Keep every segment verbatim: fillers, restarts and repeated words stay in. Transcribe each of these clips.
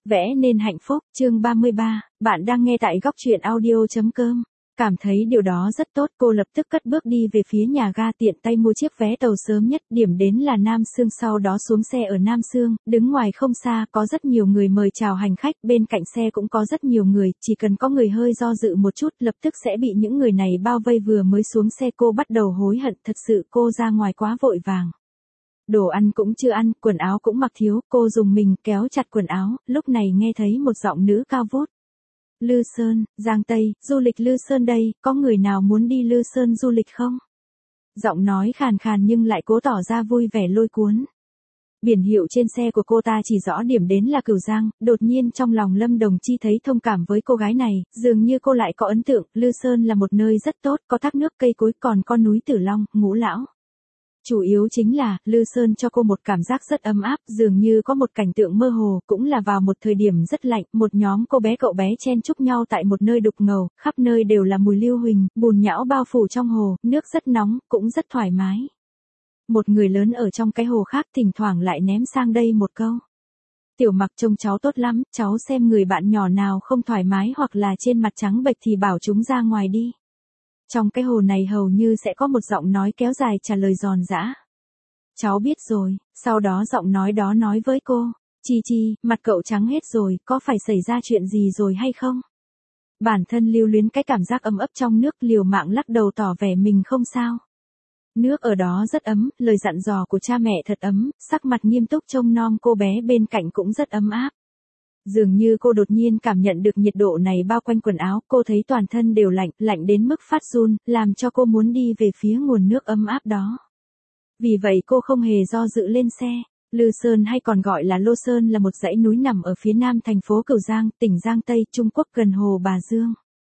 Vẽ nên hạnh phúc, chương ba mươi ba, bạn đang nghe tại góc truyện audio.com. Cảm thấy điều đó rất tốt, cô lập tức cất bước đi về phía nhà ga, tiện tay mua chiếc vé tàu sớm nhất, điểm đến là Nam Sương, sau đó xuống xe ở Nam Sương, đứng ngoài không xa, có rất nhiều người mời chào hành khách, bên cạnh xe cũng có rất nhiều người, chỉ cần có người hơi do dự một chút, lập tức sẽ bị những người này bao vây. Vừa mới xuống xe cô bắt đầu hối hận, thật sự cô ra ngoài quá vội vàng. Đồ ăn cũng chưa ăn, quần áo cũng mặc thiếu, cô dùng mình kéo chặt quần áo, lúc này nghe thấy một giọng nữ cao vút. Lư Sơn, Giang Tây, du lịch Lư Sơn đây, có người nào muốn đi Lư Sơn du lịch không? Giọng nói khàn khàn nhưng lại cố tỏ ra vui vẻ lôi cuốn. Biển hiệu trên xe của cô ta chỉ rõ điểm đến là Cửu Giang, đột nhiên trong lòng Lâm Đồng Chi thấy thông cảm với cô gái này, dường như cô lại có ấn tượng, Lư Sơn là một nơi rất tốt, có thác nước cây cối, còn có núi Tử Long, Ngũ Lão. Chủ yếu chính là, Lư Sơn cho cô một cảm giác rất ấm áp, dường như có một cảnh tượng mơ hồ, cũng là vào một thời điểm rất lạnh, một nhóm cô bé cậu bé chen chúc nhau tại một nơi đục ngầu, khắp nơi đều là mùi lưu huỳnh, bùn nhão bao phủ trong hồ, nước rất nóng, cũng rất thoải mái. Một người lớn ở trong cái hồ khác thỉnh thoảng lại ném sang đây một câu. Tiểu Mặc trông cháu tốt lắm, cháu xem người bạn nhỏ nào không thoải mái hoặc là trên mặt trắng bệch thì bảo chúng ra ngoài đi. Trong cái hồ này hầu như sẽ có một giọng nói kéo dài trả lời giòn giã. Cháu biết rồi, sau đó giọng nói đó nói với cô, Chi Chi, mặt cậu trắng hết rồi, có phải xảy ra chuyện gì rồi hay không? Bản thân lưu luyến cái cảm giác ấm ấp trong nước, liều mạng lắc đầu tỏ vẻ mình không sao. Nước ở đó rất ấm, lời dặn dò của cha mẹ thật ấm, sắc mặt nghiêm túc trông nom cô bé bên cạnh cũng rất ấm áp. Dường như cô đột nhiên cảm nhận được nhiệt độ này bao quanh quần áo, cô thấy toàn thân đều lạnh, lạnh đến mức phát run, làm cho cô muốn đi về phía nguồn nước ấm áp đó. Vì vậy cô không hề do dự lên xe. Lư Sơn hay còn gọi là Lô Sơn là một dãy núi nằm ở phía nam thành phố Cửu Giang, tỉnh Giang Tây, Trung Quốc gần hồ Bà Dương.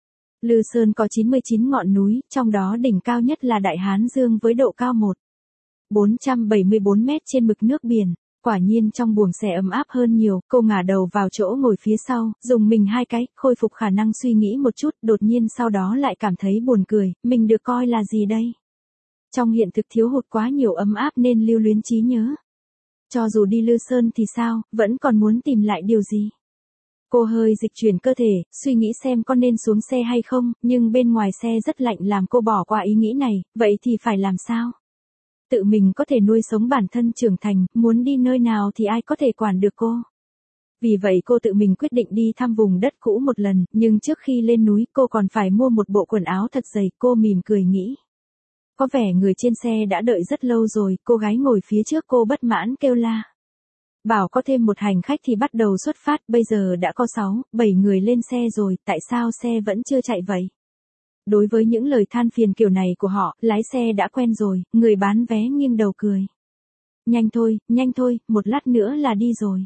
Lư Sơn có chín mươi chín ngọn núi, trong đó đỉnh cao nhất là Đại Hán Dương với độ cao một nghìn bốn trăm bảy mươi bốn mét trên mực nước biển. Quả nhiên trong buồng xe ấm áp hơn nhiều, cô ngả đầu vào chỗ ngồi phía sau, dùng mình hai cái, khôi phục khả năng suy nghĩ một chút, đột nhiên sau đó lại cảm thấy buồn cười, mình được coi là gì đây? Trong hiện thực thiếu hụt quá nhiều ấm áp nên lưu luyến trí nhớ. Cho dù đi Lư Sơn thì sao, vẫn còn muốn tìm lại điều gì? Cô hơi dịch chuyển cơ thể, suy nghĩ xem có nên xuống xe hay không, nhưng bên ngoài xe rất lạnh làm cô bỏ qua ý nghĩ này, vậy thì phải làm sao? Tự mình có thể nuôi sống bản thân trưởng thành, muốn đi nơi nào thì ai có thể quản được cô. Vì vậy cô tự mình quyết định đi thăm vùng đất cũ một lần, nhưng trước khi lên núi cô còn phải mua một bộ quần áo thật dày, cô mỉm cười nghĩ. Có vẻ người trên xe đã đợi rất lâu rồi, cô gái ngồi phía trước cô bất mãn kêu la. Bảo có thêm một hành khách thì bắt đầu xuất phát, bây giờ đã có sáu, bảy người lên xe rồi, tại sao xe vẫn chưa chạy vậy? Đối với những lời than phiền kiểu này của họ, lái xe đã quen rồi, người bán vé nghiêng đầu cười. Nhanh thôi, nhanh thôi, một lát nữa là đi rồi.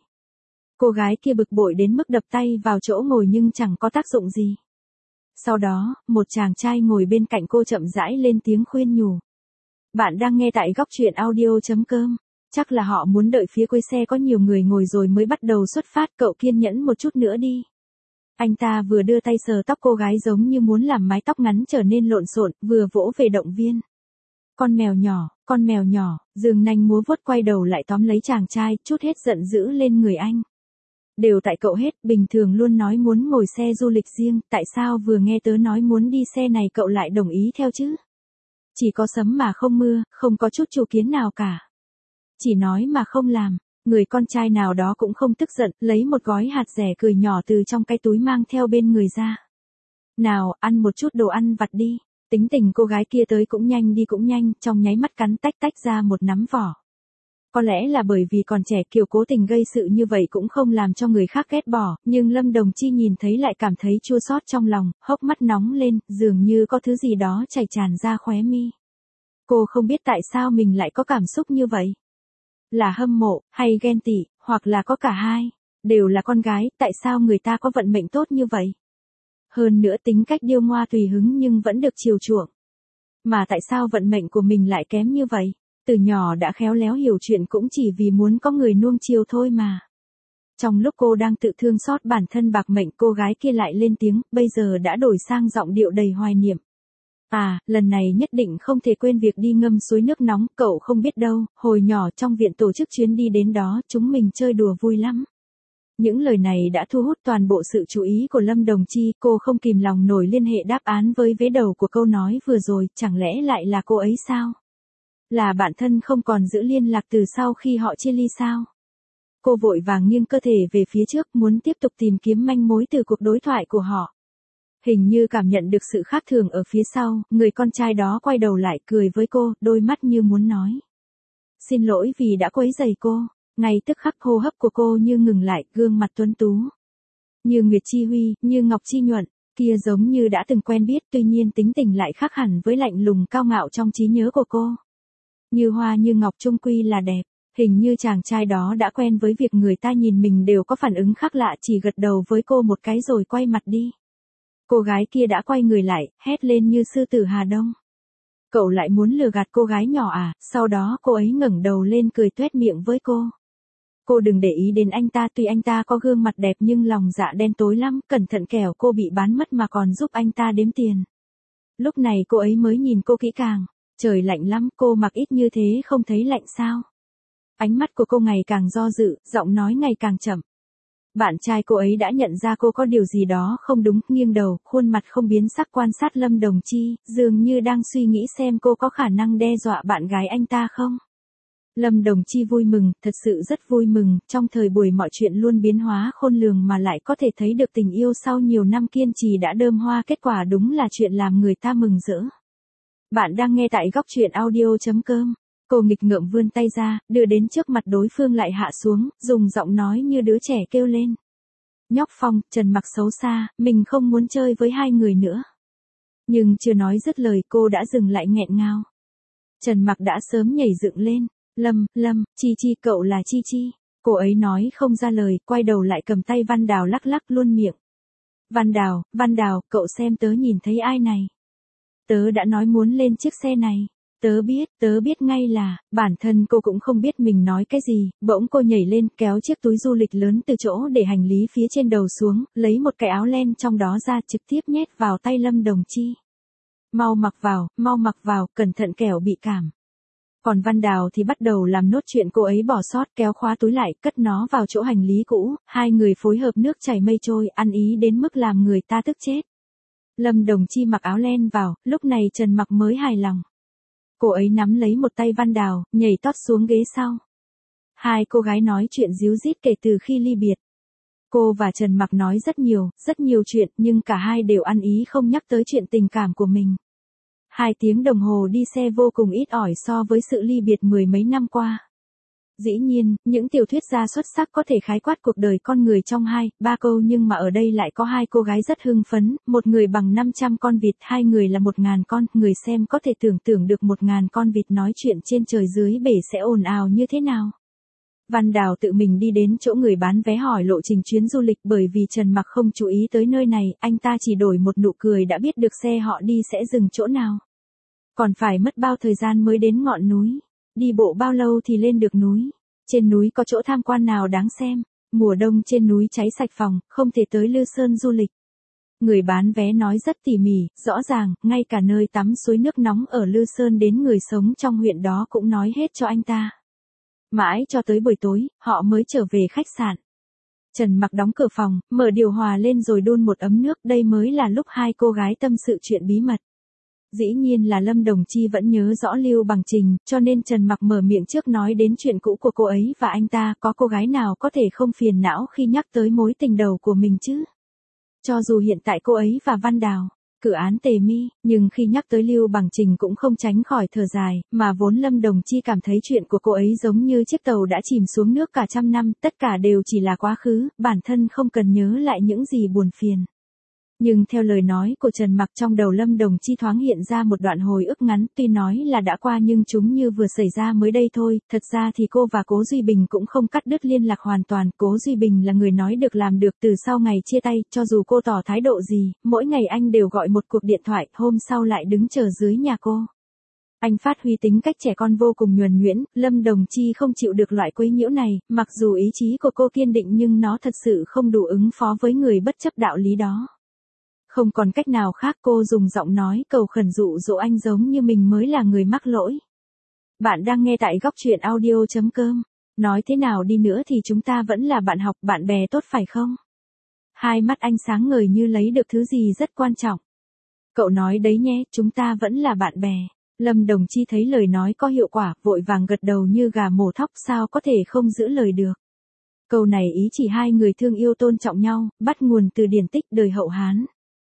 Cô gái kia bực bội đến mức đập tay vào chỗ ngồi nhưng chẳng có tác dụng gì. Sau đó, một chàng trai ngồi bên cạnh cô chậm rãi lên tiếng khuyên nhủ. Bạn đang nghe tại góc truyện audio.com. Chắc là họ muốn đợi phía cuối xe có nhiều người ngồi rồi mới bắt đầu xuất phát, cậu kiên nhẫn một chút nữa đi. Anh ta vừa đưa tay sờ tóc cô gái giống như muốn làm mái tóc ngắn trở nên lộn xộn, vừa vỗ về động viên. Con mèo nhỏ, con mèo nhỏ, giường nanh múa vuốt quay đầu lại tóm lấy chàng trai, chút hết giận dữ lên người anh. Đều tại cậu hết, bình thường luôn nói muốn ngồi xe du lịch riêng, tại sao vừa nghe tớ nói muốn đi xe này cậu lại đồng ý theo chứ? Chỉ có sấm mà không mưa, không có chút chủ kiến nào cả. Chỉ nói mà không làm. Người con trai nào đó cũng không tức giận, lấy một gói hạt dẻ cười nhỏ từ trong cái túi mang theo bên người ra. Nào, ăn một chút đồ ăn vặt đi. Tính tình cô gái kia tới cũng nhanh đi cũng nhanh, trong nháy mắt cắn tách tách ra một nắm vỏ. Có lẽ là bởi vì còn trẻ kiểu cố tình gây sự như vậy cũng không làm cho người khác ghét bỏ, nhưng Lâm Đồng Chi nhìn thấy lại cảm thấy chua xót trong lòng, hốc mắt nóng lên, dường như có thứ gì đó chảy tràn ra khóe mi. Cô không biết tại sao mình lại có cảm xúc như vậy. Là hâm mộ, hay ghen tị, hoặc là có cả hai. Đều là con gái, tại sao người ta có vận mệnh tốt như vậy? Hơn nữa tính cách điêu ngoa tùy hứng nhưng vẫn được chiều chuộng. Mà tại sao vận mệnh của mình lại kém như vậy? Từ nhỏ đã khéo léo hiểu chuyện cũng chỉ vì muốn có người nuông chiều thôi mà. Trong lúc cô đang tự thương xót bản thân bạc mệnh, cô gái kia lại lên tiếng, bây giờ đã đổi sang giọng điệu đầy hoài niệm. À, lần này nhất định không thể quên việc đi ngâm suối nước nóng, cậu không biết đâu, hồi nhỏ trong viện tổ chức chuyến đi đến đó, chúng mình chơi đùa vui lắm. Những lời này đã thu hút toàn bộ sự chú ý của Lâm Đồng Chi, cô không kìm lòng nổi liên hệ đáp án với vế đầu của câu nói vừa rồi, chẳng lẽ lại là cô ấy sao? Là bạn thân không còn giữ liên lạc từ sau khi họ chia ly sao? Cô vội vàng nghiêng cơ thể về phía trước muốn tiếp tục tìm kiếm manh mối từ cuộc đối thoại của họ. Hình như cảm nhận được sự khác thường ở phía sau, người con trai đó quay đầu lại cười với cô, đôi mắt như muốn nói. Xin lỗi vì đã quấy rầy cô. Ngay tức khắc hô hấp của cô như ngừng lại, gương mặt tuấn tú. Như Nguyệt Chi Huy, như Ngọc Chi Nhuận, kia giống như đã từng quen biết, tuy nhiên tính tình lại khác hẳn với lạnh lùng cao ngạo trong trí nhớ của cô. Như hoa như ngọc chung quy là đẹp, hình như chàng trai đó đã quen với việc người ta nhìn mình đều có phản ứng khác lạ, chỉ gật đầu với cô một cái rồi quay mặt đi. Cô gái kia đã quay người lại, hét lên như sư tử Hà Đông. Cậu lại muốn lừa gạt cô gái nhỏ à? Sau đó cô ấy ngẩng đầu lên cười tuét miệng với cô. Cô đừng để ý đến anh ta, tuy anh ta có gương mặt đẹp nhưng lòng dạ đen tối lắm, cẩn thận kẻo cô bị bán mất mà còn giúp anh ta đếm tiền. Lúc này cô ấy mới nhìn cô kỹ càng. Trời lạnh lắm, cô mặc ít như thế không thấy lạnh sao? Ánh mắt của cô ngày càng do dự, giọng nói ngày càng chậm. Bạn trai cô ấy đã nhận ra cô có điều gì đó không đúng, nghiêng đầu, khuôn mặt không biến sắc quan sát Lâm Đồng Chi, dường như đang suy nghĩ xem cô có khả năng đe dọa bạn gái anh ta không. Lâm Đồng Chi vui mừng, thật sự rất vui mừng, trong thời buổi mọi chuyện luôn biến hóa khôn lường mà lại có thể thấy được tình yêu sau nhiều năm kiên trì đã đơm hoa kết quả, đúng là chuyện làm người ta mừng rỡ. Bạn đang nghe tại góc truyện audio chấm com. Cô nghịch ngợm vươn tay ra, đưa đến trước mặt đối phương lại hạ xuống, dùng giọng nói như đứa trẻ kêu lên. Nhóc Phong, Trần Mặc xấu xa, mình không muốn chơi với hai người nữa. Nhưng chưa nói dứt lời cô đã dừng lại nghẹn ngào. Trần Mặc đã sớm nhảy dựng lên. Lâm, Lâm, Chi Chi, cậu là Chi Chi. Cô ấy nói không ra lời, quay đầu lại cầm tay Văn Đào lắc lắc luôn miệng. Văn Đào, Văn Đào, cậu xem tớ nhìn thấy ai này. Tớ đã nói muốn lên chiếc xe này. Tớ biết, tớ biết ngay là, bản thân cô cũng không biết mình nói cái gì, bỗng cô nhảy lên kéo chiếc túi du lịch lớn từ chỗ để hành lý phía trên đầu xuống, lấy một cái áo len trong đó ra trực tiếp nhét vào tay Lâm Đồng Chi. Mau mặc vào, mau mặc vào, cẩn thận kẻo bị cảm. Còn Văn Đào thì bắt đầu làm nốt chuyện cô ấy bỏ sót, kéo khóa túi lại, cất nó vào chỗ hành lý cũ, hai người phối hợp nước chảy mây trôi, ăn ý đến mức làm người ta tức chết. Lâm Đồng Chi mặc áo len vào, lúc này Trần Mặc mới hài lòng. Cô ấy nắm lấy một tay Văn Đào, nhảy tót xuống ghế sau. Hai cô gái nói chuyện díu dít kể từ khi ly biệt. Cô và Trần Mặc nói rất nhiều, rất nhiều chuyện, nhưng cả hai đều ăn ý không nhắc tới chuyện tình cảm của mình. Hai tiếng đồng hồ đi xe vô cùng ít ỏi so với sự ly biệt mười mấy năm qua. Dĩ nhiên, những tiểu thuyết gia xuất sắc có thể khái quát cuộc đời con người trong hai, ba câu, nhưng mà ở đây lại có hai cô gái rất hưng phấn, một người bằng năm trăm con vịt, hai người là một ngàn con, người xem có thể tưởng tượng được một ngàn con vịt nói chuyện trên trời dưới bể sẽ ồn ào như thế nào. Văn Đào tự mình đi đến chỗ người bán vé hỏi lộ trình chuyến du lịch, bởi vì Trần Mặc không chú ý tới nơi này, anh ta chỉ đổi một nụ cười đã biết được xe họ đi sẽ dừng chỗ nào. Còn phải mất bao thời gian mới đến ngọn núi. Đi bộ bao lâu thì lên được núi? Trên núi có chỗ tham quan nào đáng xem? Mùa đông trên núi cháy sạch phòng, không thể tới Lư Sơn du lịch. Người bán vé nói rất tỉ mỉ, rõ ràng, ngay cả nơi tắm suối nước nóng ở Lư Sơn đến người sống trong huyện đó cũng nói hết cho anh ta. Mãi cho tới buổi tối, họ mới trở về khách sạn. Trần Mặc đóng cửa phòng, mở điều hòa lên rồi đun một ấm nước, đây mới là lúc hai cô gái tâm sự chuyện bí mật. Dĩ nhiên là Lâm Đồng Chi vẫn nhớ rõ Lưu Bằng Trình, cho nên Trần Mặc mở miệng trước nói đến chuyện cũ của cô ấy và anh ta, có cô gái nào có thể không phiền não khi nhắc tới mối tình đầu của mình chứ? Cho dù hiện tại cô ấy và Văn Đào, cử án tề mi, nhưng khi nhắc tới Lưu Bằng Trình cũng không tránh khỏi thở dài, mà vốn Lâm Đồng Chi cảm thấy chuyện của cô ấy giống như chiếc tàu đã chìm xuống nước cả trăm năm, tất cả đều chỉ là quá khứ, bản thân không cần nhớ lại những gì buồn phiền. Nhưng theo lời nói của Trần Mặc, trong đầu Lâm Đồng Chi thoáng hiện ra một đoạn hồi ức ngắn, tuy nói là đã qua nhưng chúng như vừa xảy ra mới đây thôi, thật ra thì cô và Cố Duy Bình cũng không cắt đứt liên lạc hoàn toàn, Cố Duy Bình là người nói được làm được, từ sau ngày chia tay, cho dù cô tỏ thái độ gì, mỗi ngày anh đều gọi một cuộc điện thoại, hôm sau lại đứng chờ dưới nhà cô. Anh phát huy tính cách trẻ con vô cùng nhuần nhuyễn, Lâm Đồng Chi không chịu được loại quấy nhiễu này, mặc dù ý chí của cô kiên định nhưng nó thật sự không đủ ứng phó với người bất chấp đạo lý đó. Không còn cách nào khác, cô dùng giọng nói cầu khẩn dụ dỗ anh giống như mình mới là người mắc lỗi. Bạn đang nghe tại góc truyện audio chấm com. Nói thế nào đi nữa thì chúng ta vẫn là bạn học, bạn bè tốt phải không? Hai mắt anh sáng ngời như lấy được thứ gì rất quan trọng. Cậu nói đấy nhé, chúng ta vẫn là bạn bè. Lâm Đồng Chi thấy lời nói có hiệu quả, vội vàng gật đầu như gà mổ thóc, sao có thể không giữ lời được. Câu này ý chỉ hai người thương yêu tôn trọng nhau, bắt nguồn từ điển tích đời Hậu Hán.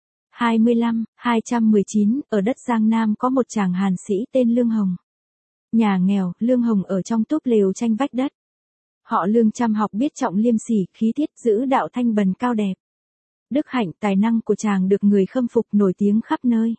hai mươi lăm, hai trăm mười chín, ở đất Giang Nam có một chàng hàn sĩ tên Lương Hồng. Nhà nghèo, Lương Hồng ở trong túp lều tranh vách đất. Họ Lương chăm học biết trọng liêm sỉ, khí tiết giữ đạo thanh bần cao đẹp. Đức hạnh tài năng của chàng được người khâm phục nổi tiếng khắp nơi.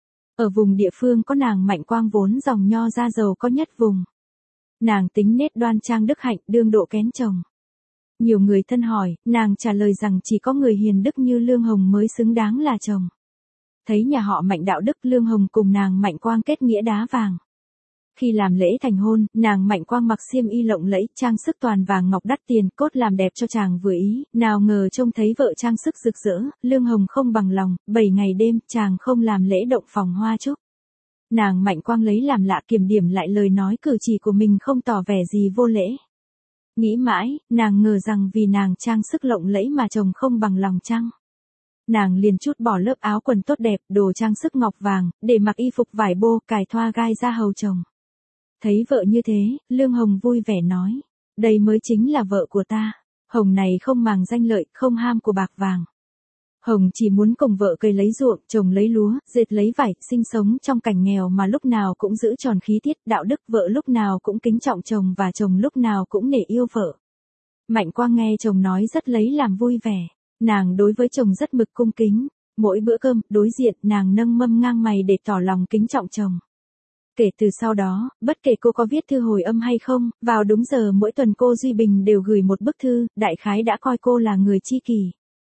Ở vùng địa phương có nàng Mạnh Quang vốn dòng nho ra giàu có nhất vùng. Nàng tính nết đoan trang đức hạnh, đương độ kén chồng. Nhiều người thân hỏi, nàng trả lời rằng chỉ có người hiền đức như Lương Hồng mới xứng đáng là chồng. Thấy nhà họ Mạnh đạo đức, Lương Hồng cùng nàng Mạnh Quang kết nghĩa đá vàng. Khi làm lễ thành hôn, nàng Mạnh Quang mặc xiêm y lộng lẫy, trang sức toàn vàng ngọc đắt tiền, cốt làm đẹp cho chàng vừa ý, nào ngờ trông thấy vợ trang sức rực rỡ, Lương Hồng không bằng lòng, bảy ngày đêm, chàng không làm lễ động phòng hoa chúc. Nàng Mạnh Quang lấy làm lạ, kiểm điểm lại lời nói cử chỉ của mình không tỏ vẻ gì vô lễ. Nghĩ mãi, nàng ngờ rằng vì nàng trang sức lộng lẫy mà chồng không bằng lòng chăng? Nàng liền trút bỏ lớp áo quần tốt đẹp, đồ trang sức ngọc vàng, để mặc y phục vải bô, cài thoa gai ra hầu chồng. Thấy vợ như thế, Lương Hồng vui vẻ nói, đây mới chính là vợ của ta. Hồng này không màng danh lợi, không ham của bạc vàng. Hồng chỉ muốn cùng vợ cày lấy ruộng, chồng lấy lúa, dệt lấy vải, sinh sống trong cảnh nghèo mà lúc nào cũng giữ tròn khí tiết, đạo đức, vợ lúc nào cũng kính trọng chồng và chồng lúc nào cũng nể yêu vợ. Mạnh Quang nghe chồng nói rất lấy làm vui vẻ. Nàng đối với chồng rất mực cung kính. Mỗi bữa cơm, đối diện, nàng nâng mâm ngang mày để tỏ lòng kính trọng chồng. Kể từ sau đó, bất kể cô có viết thư hồi âm hay không, vào đúng giờ mỗi tuần cô Duy Bình đều gửi một bức thư, đại khái đã coi cô là người tri kỷ.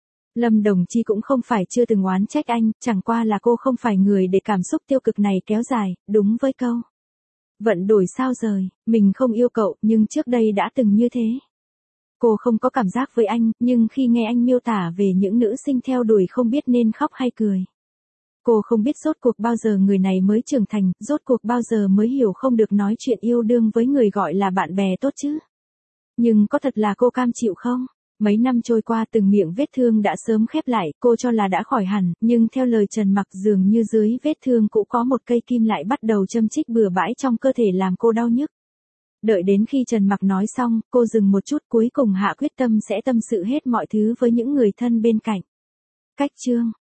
Lâm Đồng Chi cũng không phải chưa từng oán trách anh, chẳng qua là cô không phải người để cảm xúc tiêu cực này kéo dài, đúng với câu. Vận đổi sao rời, mình không yêu cậu, nhưng trước đây đã từng như thế. Cô không có cảm giác với anh, nhưng khi nghe anh miêu tả về những nữ sinh theo đuổi không biết nên khóc hay cười. Cô không biết rốt cuộc bao giờ người này mới trưởng thành, rốt cuộc bao giờ mới hiểu không được nói chuyện yêu đương với người gọi là bạn bè tốt chứ. Nhưng có thật là cô cam chịu không? Mấy năm trôi qua từng miệng vết thương đã sớm khép lại, cô cho là đã khỏi hẳn, nhưng theo lời Trần Mặc dường như dưới vết thương cũng có một cây kim lại bắt đầu châm chích bừa bãi trong cơ thể làm cô đau nhức. Đợi đến khi Trần Mặc nói xong, cô dừng một chút, cuối cùng hạ quyết tâm sẽ tâm sự hết mọi thứ với những người thân bên cạnh. Cách chương